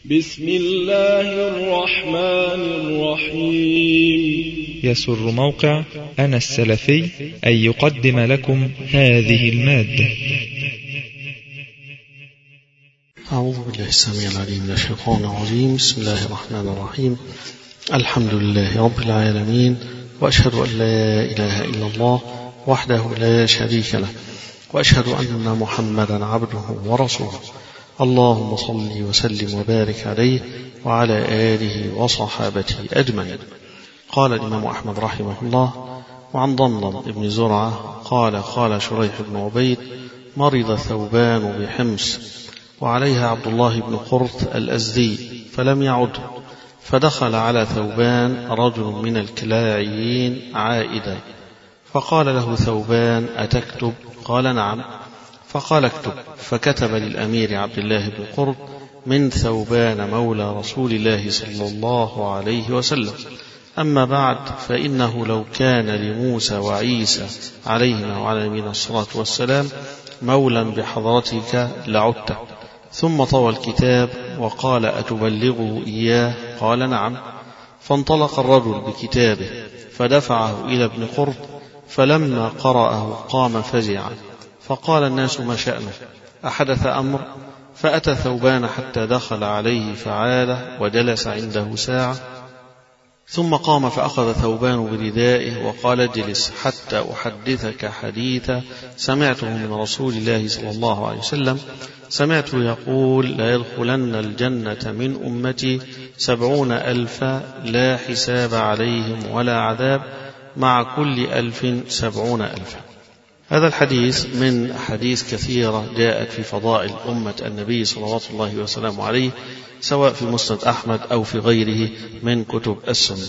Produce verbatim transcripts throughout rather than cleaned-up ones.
بسم الله الرحمن الرحيم. يسر موقع أنا السلفي أن يقدم لكم هذه المادة. أعوذ بالله السميع العليم من الشيطان الرجيم. بسم الله الرحمن الرحيم. الحمد لله رب العالمين، وأشهد أن لا إله إلا الله وحده لا شريك له، وأشهد أن محمدا عبده ورسوله. اللهم صل وسلم وبارك عليه وعلى آله وصحابته أجمعين. قال الإمام أحمد رحمه الله: وعن ضمضم بن زرعة قال: قال شريح بن عبيد: مرض ثوبان بحمص وعليها عبد الله بن قرط الأزدي فلم يعد، فدخل على ثوبان رجل من الكلاعيين عائدا، فقال له ثوبان: أتكتب؟ قال: نعم. فقال: اكتب. فكتب للأمير عبد الله بن قرط: من ثوبان مولى رسول الله صلى الله عليه وسلم. أما بعد، فإنه لو كان لموسى وعيسى عليهما وعلى نبينا الصلاة والسلام مولا بحضرتك لعدته. ثم طوى الكتاب وقال: أتبلغه إياه؟ قال: نعم. فانطلق الرجل بكتابه فدفعه إلى ابن قرط، فلما قرأه قام فزعا، فقال الناس: ما شأنه؟ أحدث أمر؟ فأتى ثوبان حتى دخل عليه فعاله وجلس عنده ساعة، ثم قام فأخذ ثوبان بردائه وقال: اجلس حتى أحدثك حديثا سمعته من رسول الله صلى الله عليه وسلم. سمعته يقول: لا يدخلن الجنة من أمتي سبعون ألفا لا حساب عليهم ولا عذاب، مع كل ألف سبعون ألفا. هذا الحديث من حديث كثيرة جاءت في فضائل أمة النبي صلى الله عليه وسلم عليه، سواء في مسند أحمد أو في غيره من كتب السنة.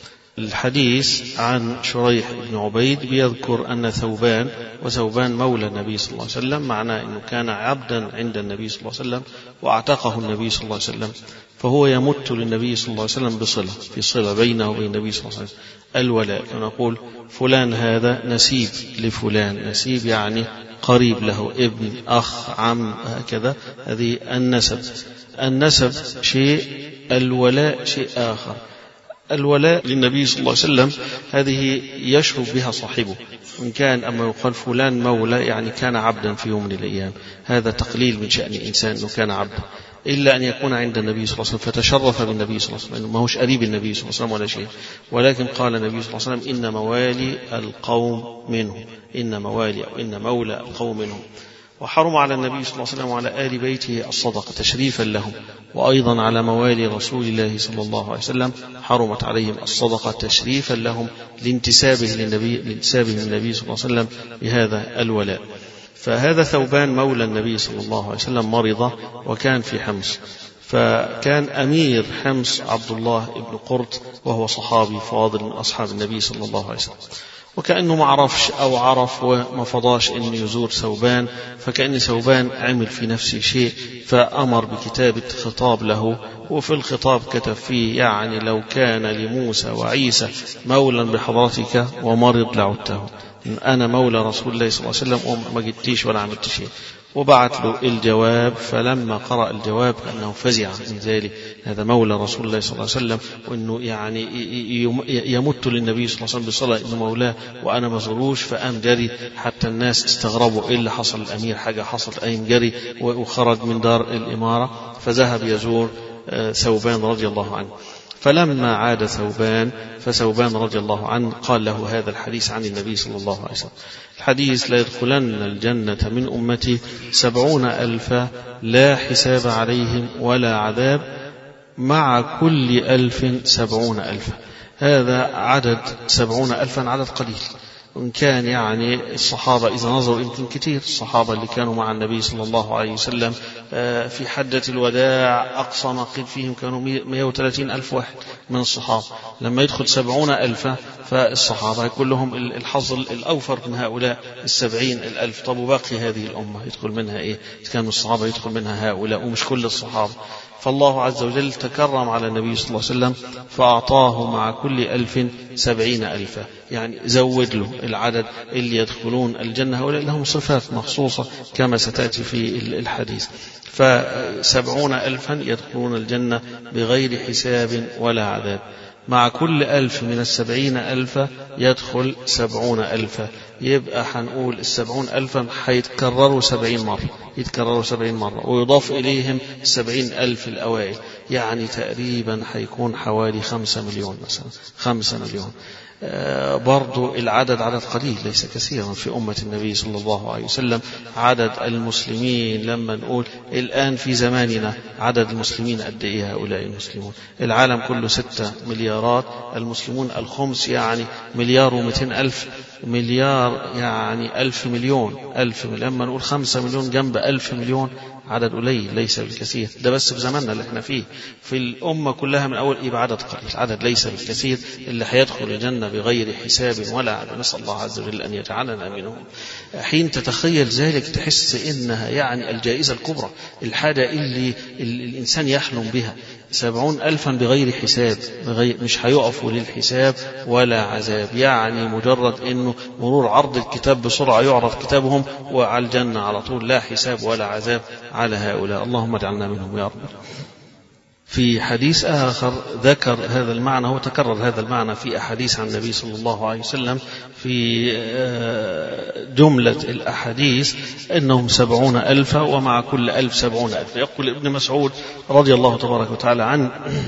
الحديث عن شريح بن عبيد بيذكر أن ثوبان، وثوبان مولى النبي صلى الله عليه وسلم، معناه أنه كان عبدا عند النبي صلى الله عليه وسلم واعتقه النبي صلى الله عليه وسلم، فهو يمت للنبي صلى الله عليه وسلم بصلة، في صلة بينه وبين النبي صلى الله عليه وسلم، الولاء. ونقول فلان هذا نسيب لفلان، نسيب يعني قريب له، ابن، أخ، عم، هكذا. هذه النسب. النسب شيء، الولاء شيء آخر. الولاء للنبي صلى الله عليه وسلم هذه يشرف بها صاحبه، إن كان أما يقال فلان مولى يعني كان عبدا في يوم من الأيام، هذا تقليل من شأن الإنسان أنه كان عبدا، إلا أن يكون عند النبي صلى الله عليه وسلم فتشرف بالنبي صلى الله عليه وسلم، ما هوش قريب النبي صلى الله عليه وسلم ولا شيء، ولكن قال النبي صلى الله عليه وسلم: إن موالي القوم منه، إن موالي أو إن مولى القوم منه. وحرم على النبي صلى الله عليه وسلم وعلى آل بيته الصدقة تشريفا لهم، وأيضا على موالي رسول الله صلى الله عليه وسلم حرمت عليهم الصدقة تشريفا لهم لانتسابه للنبي لانتسابه للنبي صلى الله عليه وسلم بهذا الولاء. فهذا ثوبان مولى النبي صلى الله عليه وسلم مرض وكان في حمص، فكان أمير حمص عبد الله بن قرط، وهو صحابي فاضل من أصحاب النبي صلى الله عليه وسلم، وكأنه ما عرفش أو عرف وما فضاش أن يزور ثوبان، فكأن ثوبان عمل في نفسه شيء فأمر بكتابة خطاب له، وفي الخطاب كتب فيه يعني لو كان لموسى وعيسى مولا بحضرتك ومرض لعدته، أنا مولى رسول الله صلى الله عليه وسلم وما جدتيش ولا عملت شيء. وبعت له الجواب، فلما قرأ الجواب كأنه فزع من ذلك، هذا مولى رسول الله صلى الله عليه وسلم، وأنه يعني يمت للنبي صلى الله عليه وسلم بصلاة إنه مولاه وأنا ما زروش، فقام جري حتى الناس استغربوا إيه اللي حصل، الأمير حاجة حصل، قام جري وخرج من دار الإمارة فذهب يزور ثوبان رضي الله عنه. فلما عاد ثوبان فثوبان رضي الله عنه قال له هذا الحديث عن النبي صلى الله عليه وسلم، الحديث: لا يدخلن الجنة من أمتي سبعون ألفا لا حساب عليهم ولا عذاب، مع كل ألف سبعون ألفا. هذا عدد سبعون ألفا عدد قليل، وإن كان يعني الصحابة إذا نظروا يمكن كثير، الصحابة اللي كانوا مع النبي صلى الله عليه وسلم في حجة الوداع أقصى ما قيل فيهم كانوا مئة وثلاثين ألف واحد من الصحابة، لما يدخل سبعون ألفا فالصحابة كلهم الحظ الأوفر من هؤلاء السبعين الألف. طب وباقي هذه الأمة يدخل منها إيه؟ كان الصحابة يدخل منها هؤلاء ومش كل الصحابة، فالله عز وجل تكرم على النبي صلى الله عليه وسلم فأعطاه مع كل ألف سبعين ألفا، يعني زود له العدد اللي يدخلون الجنة، هؤلاء لهم صفات مخصوصة كما ستأتي في الحديث. فسبعون ألفا يدخلون الجنة بغير حساب ولا عذاب. مع كل ألف من السبعين ألفا يدخل سبعون ألفا، يبقى حنقول السبعون ألفا حيتكرروا سبعين مرة، يتكرروا سبعين مرة ويضاف إليهم السبعين ألف الأوائل، يعني تقريبا حيكون حوالي خمسة مليون مثلا، خمسة مليون. آه برضو العدد عدد قليل ليس كثيرا في أمة النبي صلى الله عليه وسلم. عدد المسلمين لما نقول الآن في زماننا عدد المسلمين قد إيه هؤلاء المسلمون؟ العالم كله ستة مليارات، المسلمون الخمس يعني مليار ومئتين ألف، مليار يعني ألف مليون، ألف لما نقول خمسة مليون جنب ألف مليون عدد قليل ليس بالكثير. ده بس في زماننا اللي احنا فيه. في الأمة كلها من أول إيه عدد قليل، عدد ليس بالكثير اللي حيدخل الجنة بغير حساب ولا عدد. نسأل الله عز وجل أن يجعلنا منهم. حين تتخيل ذلك تحس إنها يعني الجائزة الكبرى، الحاجة اللي الإنسان يحلم بها. سبعون ألفا بغير حساب، بغير مش هيقفوا للحساب ولا عذاب، يعني مجرد إنه مرور عرض الكتاب بسرعة يعرض كتابهم وعلى الجنة على طول، لا حساب ولا عذاب على هؤلاء. اللهم اجعلنا منهم يا رب. في حديث آخر ذكر هذا المعنى، هو تكرر هذا المعنى في أحاديث عن النبي صلى الله عليه وسلم. في جملة الأحاديث إنهم سبعون ألفا ومع كل ألف سبعون ألف. يقول ابن مسعود رضي الله تبارك وتعالى عنه: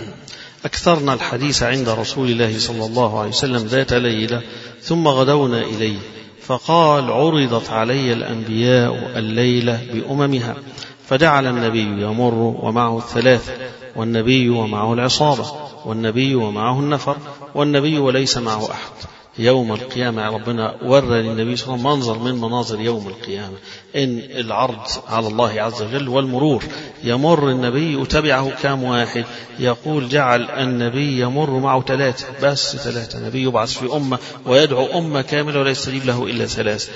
أكثرنا الحديث عند رسول الله صلى الله عليه وسلم ذات ليلة ثم غدونا إليه فقال: عرضت علي الأنبياء الليلة بأممها، فجعل النبي يمر ومعه الثلاثة، والنبي ومعه العصابة، والنبي ومعه النفر، والنبي وليس معه أحد. يوم القيامة ربنا ورى للنبي صلى الله عليه وسلم منظر من مناظر يوم القيامة، إن العرض على الله عز وجل والمرور. يمر النبي وتبعه كام واحد؟ يقول جعل النبي يمر معه ثلاثة، بس ثلاثة. نبي يبعث في أمة ويدعو أمة كاملة ولا يستجيب له إلا ثلاث،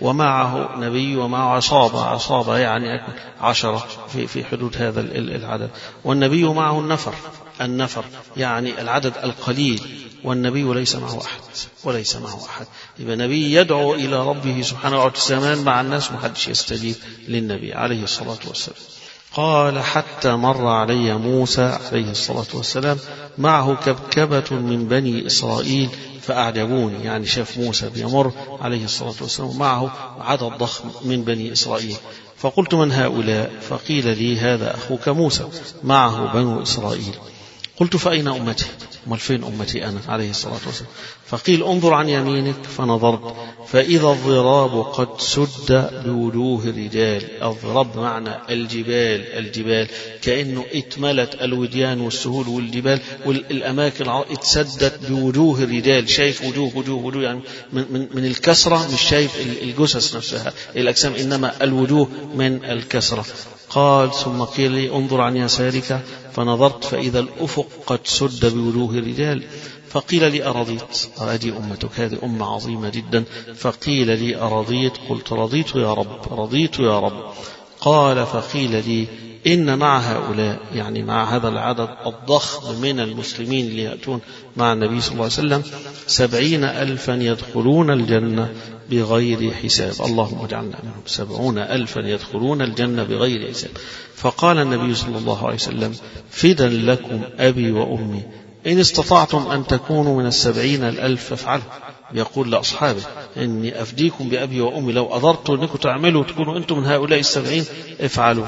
ومعه نبي ومعه عصابة، عصابة يعني عشرة في في حدود هذا العدد، والنبي معه النفر، النفر يعني العدد القليل، والنبي ليس معه أحد، وليس معه أحد. يبقى نبي يدعو إلى ربه سبحانه وتعالى الزمان مع الناس محدش يستجيب للنبي عليه الصلاة والسلام. قال: حتى مر علي موسى عليه الصلاة والسلام معه كبكبة من بني إسرائيل فأعجبوني، يعني شاف موسى بيمر عليه الصلاة والسلام معه عدد ضخم من بني إسرائيل. فقلت: من هؤلاء؟ فقيل لي: هذا أخوك موسى معه بنو إسرائيل. قلت: فأين أمتي؟ أمال فين أمتي أنا عليه الصلاة والسلام؟ فقيل: انظر عن يمينك. فنظرت فإذا الضراب قد سد بوجوه الرجال. الضراب معنى الجبال، الجبال كأنه اتملت الوديان والسهول والجبال والأماكن اتسدت بوجوه الرجال. شايف وجوه وجوه وجوه يعني من, من, من الكسرة، مش شايف الجثث نفسها الأجسام، إنما الوجوه من الكسرة. قال: ثم قيل لي: انظر عن يسارك. فنظرت فإذا الأفق قد سد بوجوه الرجال. فقيل لي: أرضيت؟ هذه أمتك، هذه أمة عظيمة جدا. فقيل لي: أرضيت؟ قلت: رضيت يا رب، رضيت يا رب. قال: فقيل لي: إن مع هؤلاء، يعني مع هذا العدد الضخم من المسلمين اللي يأتون مع النبي صلى الله عليه وسلم سبعين ألفا يدخلون الجنة بغير حساب. اللهم اجعلنا منهم. سبعون ألفا يدخلون الجنة بغير حساب. فقال النبي صلى الله عليه وسلم: فدا لكم أبي وأمي، إن استطعتم أن تكونوا من السبعين الألف فافعلوا. يقول لأصحابه: إني أفديكم بأبي وأمي، لو قدرتوا أنكم تعملوا تكونوا أنتم من هؤلاء السبعين افعلوا.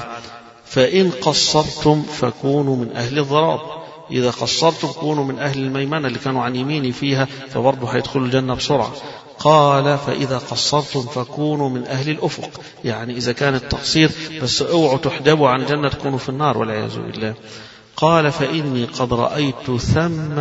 فإن قصرتم فكونوا من أهل الضراب، إذا قصرتم كونوا من أهل الميمنة اللي كانوا عن يميني فيها، فبرضه هيدخلوا الجنة بسرعة. قال: فإذا قصرتم فكونوا من أهل الأفق، يعني إذا كان التقصير بس اوعوا تحجبوا عن الجنة تكونوا في النار والعياذ بالله. قال: فإني قد رأيت ثم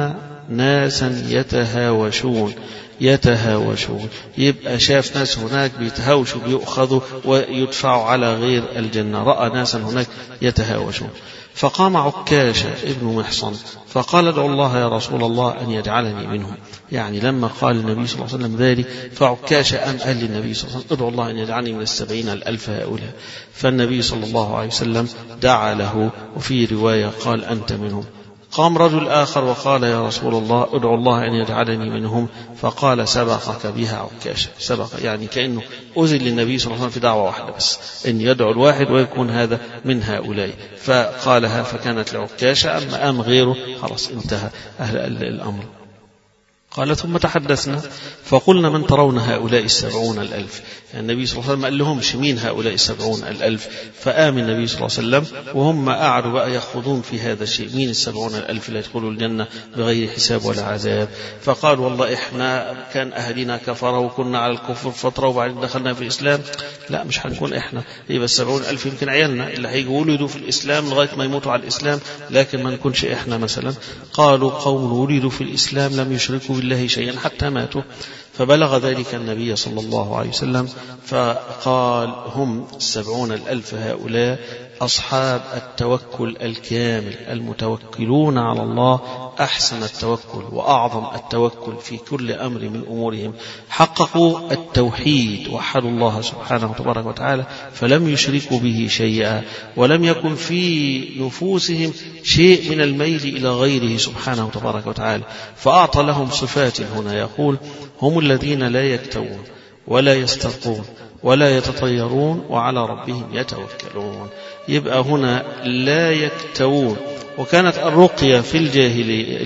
ناسا يتهاوشون يتهاوشون يبقى شاف ناس هناك بيتهاوشوا بيؤخذوا ويدفعوا على غير الجنة، رأى ناسا هناك يتهاوشون. فقام عكاشة ابن محصن فقال ادعو الله يا رسول الله أن يجعلني منهم. يعني لما قال النبي صلى الله عليه وسلم ذلك فعكاشة أم قال للنبي صلى الله عليه وسلم ادعو الله أن يجعلني من السبعين الألف هؤلاء. فالنبي صلى الله عليه وسلم دعا له، وفي رواية قال أنت منهم. قام رجل آخر وقال يا رسول الله ادعو الله أن يجعلني منهم، فقال سبقك بها عكاشة. سبق يعني كأنه أذن للنبي صلى الله عليه وسلم في دعوة واحدة بس، أن يدعو الواحد ويكون هذا من هؤلاء، فقالها فكانت لعكاشة. أما أم غيره خلاص انتهى أهل الأمر. قال ثم تحدثنا فقلنا من ترون هؤلاء السبعون الألف. يعني النبي صلى الله عليه وسلم قال لهمش مين هؤلاء السبعون الألف، فآمن النبي صلى الله عليه وسلم وهم قعدوا بقى يخوضون في هذا الشيء، مين السبعون الألف اللي يدخلوا الجنة بغير حساب ولا عذاب. فقال والله إحنا كان أهلنا كفروا وكنا على الكفر فترة وبعدين دخلنا في الإسلام، لا مش هنكون إحنا، يبقى السبعون ألف يمكن عيالنا اللي هيجوا ولدوا في الإسلام لغاية ما يموتوا على الإسلام، لكن ما نكونش إحنا مثلا. قالوا قوم ولدوا في الإسلام لم يشركوا بالله شيئا حتى ماتوا. فبلغ ذلك النبي صلى الله عليه وسلم فقال هم السبعون الألف هؤلاء أصحاب التوكل الكامل المتوكلون على الله أحسن التوكل وأعظم التوكل في كل أمر من أمورهم، حققوا التوحيد وحدوا الله سبحانه وتبارك وتعالى فلم يشركوا به شيئا، ولم يكن في نفوسهم شيء من الميل إلى غيره سبحانه وتبارك وتعالى. فأعطى لهم صفات هنا، يقول هم الذين لا يكتوون ولا يسترقون ولا يتطيرون وعلى ربهم يتوكلون. يبقى هنا لا يكتوون. وكانت الرقية في الجاهلية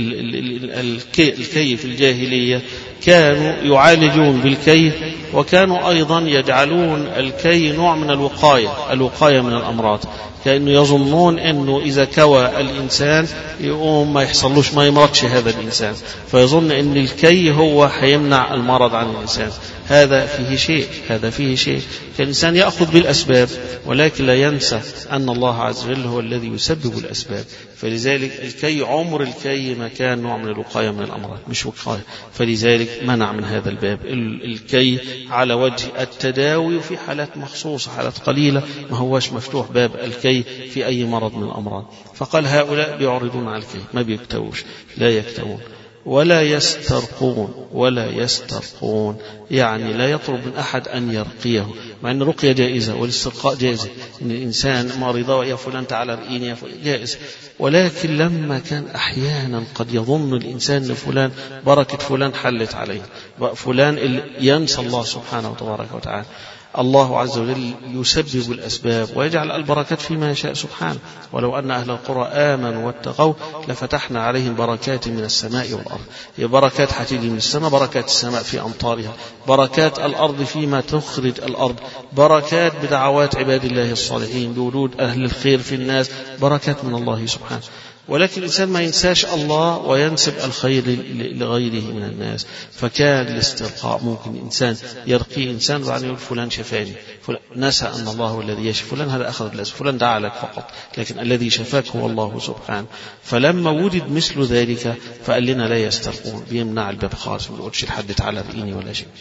الكي في الجاهلية كانوا يعالجون بالكي، وكانوا أيضا يجعلون الكي نوع من الوقاية الوقاية من الأمراض، كأنه يظنون أنه إذا كوى الإنسان يقوم ما يحصلوش ما يمرضش هذا الإنسان، فيظن أن الكي هو حيمنع المرض عن الإنسان. هذا فيه شيء هذا فيه شيء كالإنسان يأخذ بالأسباب ولكن لا ينسى أن الله عز وجل هو الذي يسبب الأسباب. فلذلك الكي عمر الكي ما كان نوع من الوقاية من الأمراض مش وقاية، فلذلك منع من هذا الباب. الكي على وجه التداوي في حالات مخصوصة حالات قليلة، ما هوش مفتوح باب الكي في أي مرض من الأمراض. فقال هؤلاء بيعرضون على الكي ما بيكتوش لا يكتوون ولا يسترقون ولا يسترقون يعني لا يطلب من أحد أن يرقيه، مع أن الرقية جائزة والاسترقاء جائزة، إن الإنسان مريضة يا فلان تعالى رقيني يا فلان جائز. ولكن لما كان أحيانا قد يظن الإنسان أن فلان بركة فلان حلت عليه، فلان اللي ينسى الله سبحانه وتبارك وتعالى، الله عز وجل يسبب الأسباب ويجعل البركات فيما يشاء سبحانه. ولو أن أهل القرى آمنوا واتقوا لفتحنا عليهم بركات من السماء والأرض. هي بركات حتيجي من السماء، بركات السماء في أمطارها، بركات الأرض فيما تخرج الأرض، بركات بدعوات عباد الله الصالحين بوجود أهل الخير في الناس، بركات من الله سبحانه. ولكن الإنسان ما ينساش الله وينسب الخير لغيره من الناس. فكان الاسترقاء ممكن إنسان يرقي إنسان وعن يقول فلان شفاني، فلان نسى أن الله هو الذي يشفي، فلان هذا أخذ الأسف، فلان دعا لك فقط، لكن الذي شفاك هو الله سبحانه. فلما وجد مثل ذلك فقال لنا لا يسترقون، بيمنع الباب خالص، ما يقولش لحد تعالى رقيني ولا شيء،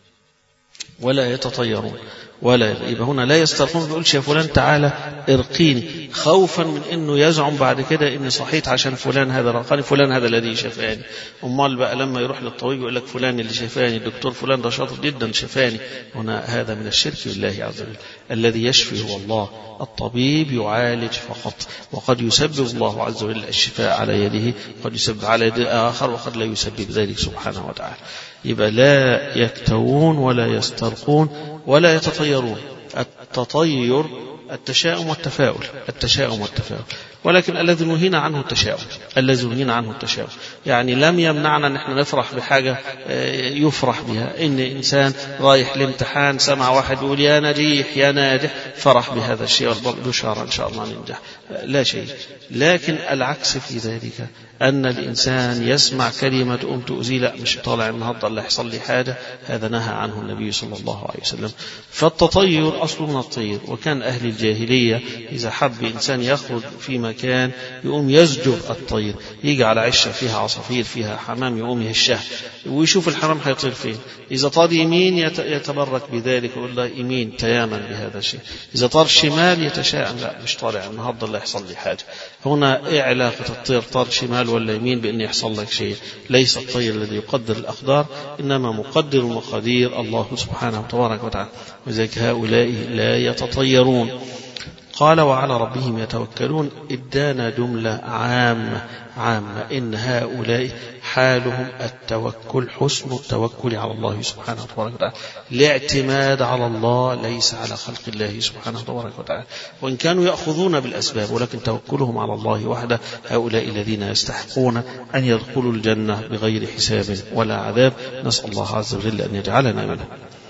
ولا يتطيرون ولا يبقى هنا لا يسترقون، ما يقولش يا فلان تعالى ارقيني خوفا من انه يزعم بعد كده اني صحيت عشان فلان هذا رقاني، فلان هذا الذي شفاني. امال بقى لما يروح للطبيب يقول لك فلان اللي شفاني، الدكتور فلان ده شاطر جدا شفاني. هنا هذا من الشرك بالله عز وجل. الذي يشفي هو الله، الطبيب يعالج فقط، وقد يسبب الله عز وجل الشفاء على يده، قد يسبب على يد آخر وقد لا يسبب ذلك سبحانه وتعالى. يبقى لا يكتوون ولا يسترقون ولا يتطيرون. التطير التشاؤم والتفاؤل، التشاؤم والتفاؤل، ولكن الذي نهينا عنه التشاؤم، الذي نهينا عنه التشاؤم. يعني لم يمنعنا ان احنا نفرح بحاجة يفرح بها، ان انسان رايح لامتحان سمع واحد يقول يا نجيح يا ناجح، فرح بهذا الشيء والبشارة ان شاء الله ننجح، لا شيء. لكن العكس في ذلك أن الإنسان يسمع كلمة أم تؤذي، لا مش طالع النهارده اللي يحصل لي حاجة، هذا نهى عنه النبي صلى الله عليه وسلم. فالتطير أصل من الطير، وكان أهل الجاهلية إذا حب إنسان يخرج فيما مكان يقوم يزجر الطير، يجي على عشة فيها عصافير فيها حمام يقوم يهشها ويشوف الحمام هيطير فين. إذا طار يمين يتبرك بذلك ويقول له يمين تيامن بهذا الشيء، إذا طار شمال يتشائم لا مش طالع النهارده اللي يحصل لي حاجة. هنا إيه علاقة الطير طار شمال ولا يمين بأن يحصل لك شيء؟ ليس الطير الذي يقدر الأقدار، إنما مقدر المقادير الله سبحانه وتبارك وتعالى، وذلك هؤلاء لا يتطيرون. قال وعلى ربهم يتوكلون، إدانا جملة عامة عامة إن هؤلاء حالهم التوكل، حسن التوكل على الله سبحانه وتبارك وتعالى، الاعتماد على الله ليس على خلق الله سبحانه وتبارك وتعالى، وإن كانوا يأخذون بالأسباب ولكن توكلهم على الله وحده. هؤلاء الذين يستحقون أن يدخلوا الجنة بغير حساب ولا عذاب، نسأل الله عز وجل أن يجعلنا منهم.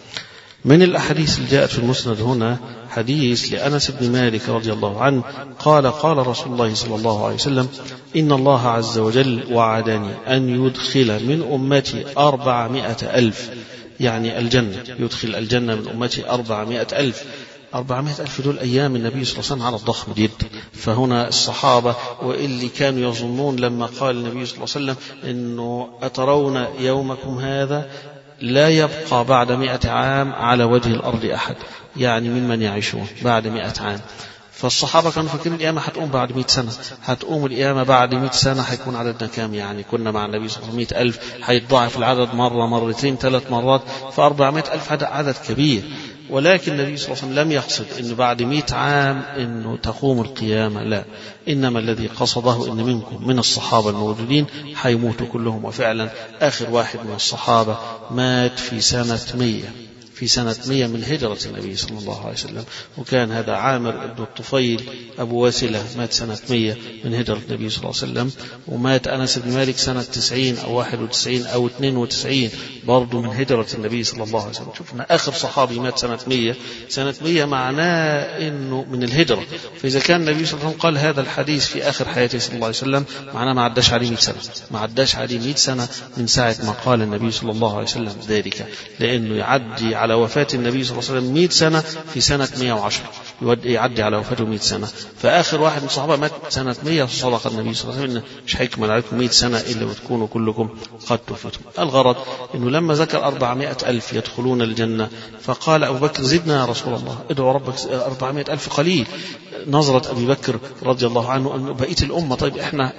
من الأحاديث اللي جاءت في المسند هنا حديث لأنس بن مالك رضي الله عنه قال قال رسول الله صلى الله عليه وسلم إن الله عز وجل وعدني أن يدخل من أمتي أربعمائة ألف، يعني الجنة، يدخل الجنة من أمتي أربعمائة ألف. أربعمائة ألف دول أيام النبي صلى الله عليه وسلم على الضخم جدا. فهنا الصحابة واللي كانوا يظنون لما قال النبي صلى الله عليه وسلم إنه أترون يومكم هذا لا يبقى بعد مئة عام على وجه الأرض أحد، يعني ممن يعيشون بعد مئة عام. فالصحابة كانوا فاكرين القيامة هتقوم بعد مئة سنة، هتقوم القيامة بعد مئة سنة، هيكون عددنا كام؟ يعني كنا مع النبي صلى الله عليه وسلم مئة ألف، هيتضاعف العدد مرة مرتين ثلاث مرات، فأربعمائة ألف هذا عدد كبير. ولكن النبي صلى الله عليه وسلم لم يقصد أنه بعد مئة عام أنه تقوم القيامة، لا، إنما الذي قصده أن منكم من الصحابة الموجودين حيموتوا كلهم. وفعلا آخر واحد من الصحابة مات في سنة مية في سنة مية من هجرة النبي صلى الله عليه وسلم، وكان هذا عامر بن الطفيل أبو واسلة، مات سنة مية من هجرة النبي صلى الله عليه وسلم. ومات أنس بن مالك سنة تسعين أو واحد وتسعين أو اثنين وتسعين برضو من هجرة النبي صلى الله عليه وسلم. شوفنا آخر صحابي مات سنة مية، سنة مية معناه إنه من الهجرة. فإذا كان النبي صلى الله عليه وسلم قال هذا الحديث في آخر حياته صلى الله عليه وسلم، معناه ما عداش عليه مئة سنة، ما عداش عليه مئة سنة من ساعة ما قال النبي صلى الله عليه وسلم ذلك، لأنه يعدي على وفاة النبي صلى الله عليه وسلم مئة سنة في سنة مئة وعشرة، يعدي على وفاته مئة سنة. فآخر واحد من الصحابة مات سنة مئة، صدق النبي صلى الله عليه وسلم مش هيكمل عليكم مئة سنة إلا وتكونوا كلكم قد توفتم. الغرض إنه لما ذكر أربعمائة ألف يدخلون الجنة فقال أبو بكر زدنا يا رسول الله، ادعو ربك، أربعمائة ألف قليل. نظرة أبي بكر رضي الله عنه أن بقية الأمة طيب إحنا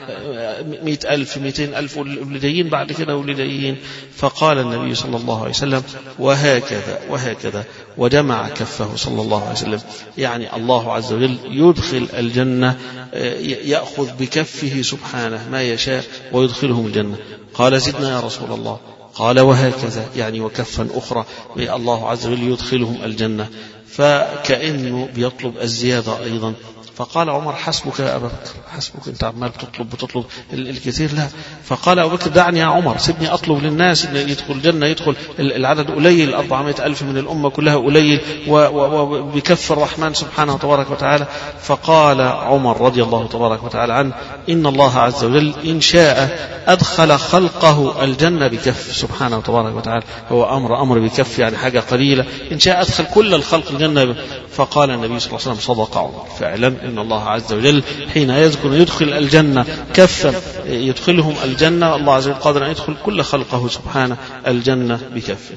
مئة ألف مئتين ألف واللي جايين بعد كده واللي جايين. فقال النبي صلى الله عليه وسلم وهكذا وهكذا، وجمع كفه صلى الله عليه وسلم، يعني الله عز وجل يدخل الجنة، يأخذ بكفه سبحانه ما يشاء ويدخلهم الجنة. قال زدنا يا رسول الله، قال وهكذا، يعني وكفا أخرى الله عز وجل يدخلهم الجنة. فكأنه بيطلب الزيادة أيضا. فقال عمر حسبك يا أبا بكر، حسبك، أنت عمال بتطلب بتطلب الكثير، لا. فقال أبو بكر دعني يا عمر، سيبني أطلب للناس أن يدخل الجنة، يدخل العدد قليل، أربعمائة ألف من الأمة كلها قليل، وبكف الرحمن سبحانه وتبارك وتعالى. فقال عمر رضي الله تبارك وتعالى عنه إن الله عز وجل إن شاء أدخل خلقه الجنة بكف سبحانه وتبارك وتعالى، هو أمر أمر بكف يعني حاجة قليلة، إن شاء أدخل كل الخلق الجنة. فقال النبي صلى الله عليه وسلم صدق عمر، فعلا إن الله عز وجل حين يذكر يدخل الجنة كفا يدخلهم الجنة، الله عز وجل قادر أن يدخل كل خلقه سبحانه الجنة بكفه.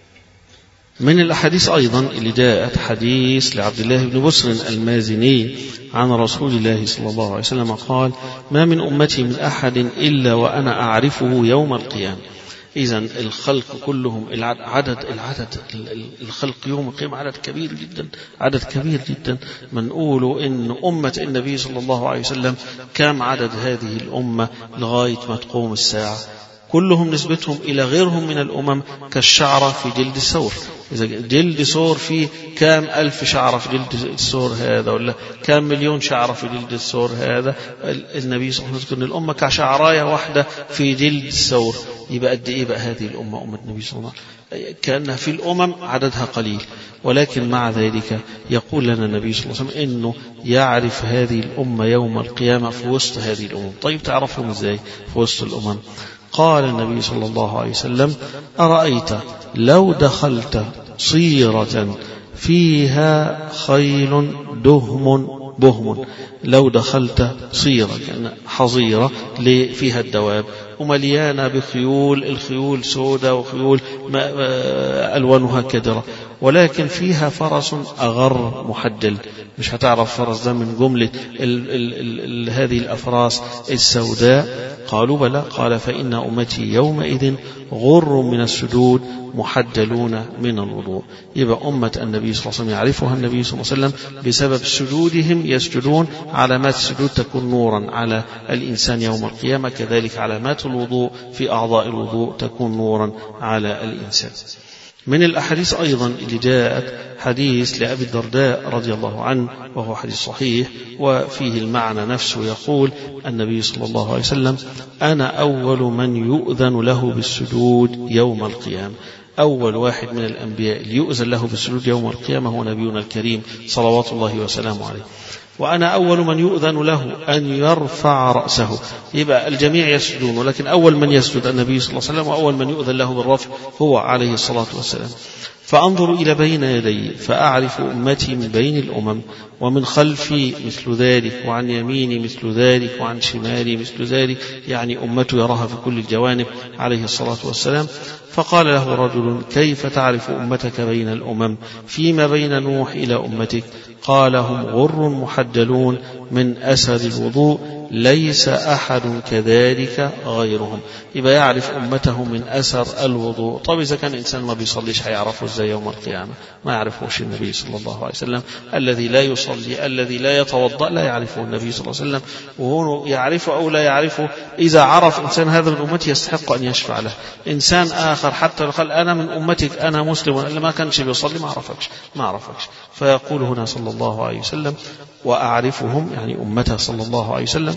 من الأحاديث أيضا اللي جاءت حديث لعبد الله بن بسر المازني عن رسول الله صلى الله عليه وسلم قال ما من أمتي من أحد إلا وأنا أعرفه يوم القيامة. إذن الخلق كلهم العدد العدد الخلق يوم القيامة عدد كبير جدا، عدد كبير جدا. من نقول إن أمة النبي صلى الله عليه وسلم كم عدد هذه الأمة لغاية ما تقوم الساعة؟ كلهم نسبتهم إلى غيرهم من الأمم كالشعرة في جلد الثور. إذا جلد ثور فيه كام ألف شعرة في جلد الثور هذا، ولا كام مليون شعرة في جلد الثور هذا. النبي صلى الله عليه وسلم الأمة كشعراية واحدة في جلد الثور. يبقى قد إيه بقى هذه الأمة أمة النبي صلى الله عليه وسلم؟ كأن في الأمم عددها قليل، ولكن مع ذلك يقول لنا النبي صلى الله عليه وسلم إنه يعرف هذه الأمة يوم القيامة في وسط هذه الأمم. طيب تعرفهم إزاي في وسط الأمم؟ قال النبي صلى الله عليه وسلم أرأيت لو دخلت صيرة فيها خيل دهم بهم لو دخلت صيرة يعني حظيرة فيها الدواب ومليانة بخيول، الخيول سودة وخيول ألوانها كدرة، ولكن فيها فرس أغر محجل، مش هتعرف فرس ده من جملة ال ال ال ال هذه الأفراس السوداء. قالوا بلى. قال فإن أمتي يومئذ غر من السدود محجلون من الوضوء. يبقى أمة النبي صلى الله عليه وسلم يعرفها النبي صلى الله عليه وسلم بسبب سجودهم، يسجدون. علامات السجود تكون نورا على الإنسان يوم القيامة، كذلك علامات الوضوء في أعضاء الوضوء تكون نورا على الإنسان. من الأحاديث أيضا اللي جاءت حديث لأبي الدرداء رضي الله عنه وهو حديث صحيح وفيه المعنى نفسه، يقول النبي صلى الله عليه وسلم: أنا أول من يؤذن له بالسجود يوم القيامة. أول واحد من الأنبياء ليؤذن له بالسجود يوم القيامة هو نبينا الكريم صلوات الله وسلامه عليه. وأنا أول من يؤذن له أن يرفع رأسه. يبقى الجميع يسجدون، ولكن أول من يسجد النبي صلى الله عليه وسلم، وأول من يؤذن له بالرفع هو عليه الصلاة والسلام. فأنظر إلى بين يدي فأعرف أمتي من بين الأمم، ومن خلفي مثل ذلك، وعن يميني مثل ذلك، وعن شمالي مثل ذلك، يعني أمته يراها في كل الجوانب عليه الصلاة والسلام. فقال له رجل: كيف تعرف أمتك بين الأمم فيما بين نوح إلى أمتك؟ قال: هم غر محجلون من أثر الوضوء، ليس أحد كذلك غيرهم. يبقى يعرف أمته من أثر الوضوء. طب إذا كان إنسان ما بيصليش هيعرفه إزاي يوم القيامة؟ ما يعرفوش النبي صلى الله عليه وسلم. الذي لا يصلي، الذي لا يتوضأ، لا يعرفه النبي صلى الله عليه وسلم. وهو يعرفه أو لا يعرفه، إذا عرف إنسان هذا من أمته يستحق أن يشفع له. إنسان آخر حتى لو قال أنا من أمتك أنا مسلم، اللي ما كانش بيصلي ما عرفكش ما عرفكش فيقول هنا صلى الله عليه وسلم: وأعرفهم، يعني أمته صلى الله عليه وسلم،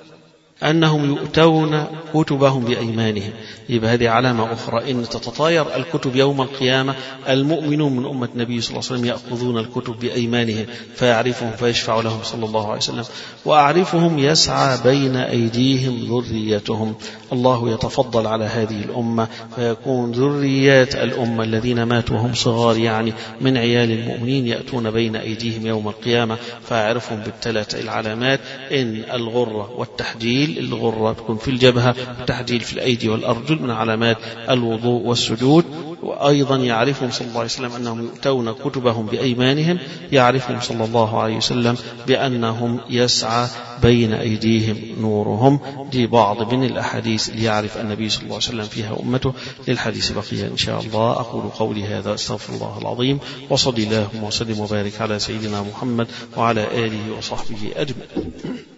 أنهم يؤتون كتبهم بأيمانهم. يبقى هذه علامة أخرى إن تتطاير الكتب يوم القيامة. المؤمنون من أمة النبي صلى الله عليه وسلم يأخذون الكتب بأيمانهم فيعرفهم فيشفع لهم صلى الله عليه وسلم. وأعرفهم يسعى بين أيديهم ذريتهم. الله يتفضل على هذه الأمة فيكون ذريات الأمة الذين ماتوا وهم صغار، يعني من عيال المؤمنين، يأتون بين أيديهم يوم القيامة فيعرفهم بالثلاث العلامات: إن الغرة والتحجيل، الغرة تكون في الجبهة، التحجيل في الأيدي والأرجل، من علامات الوضوء والسجود. وأيضا يعرفهم صلى الله عليه وسلم أنهم يؤتون كتبهم بأيمانهم، يعرفهم صلى الله عليه وسلم بأنهم يسعى بين أيديهم نورهم. دي بعض من الأحاديث اللي يعرف النبي صلى الله عليه وسلم فيها أمته. للحديث بقية إن شاء الله. أقول قولي هذا، أستغفر الله العظيم، وصلي اللهم وسلم وبارك على سيدنا محمد وعلى آله وصحبه أجمعين.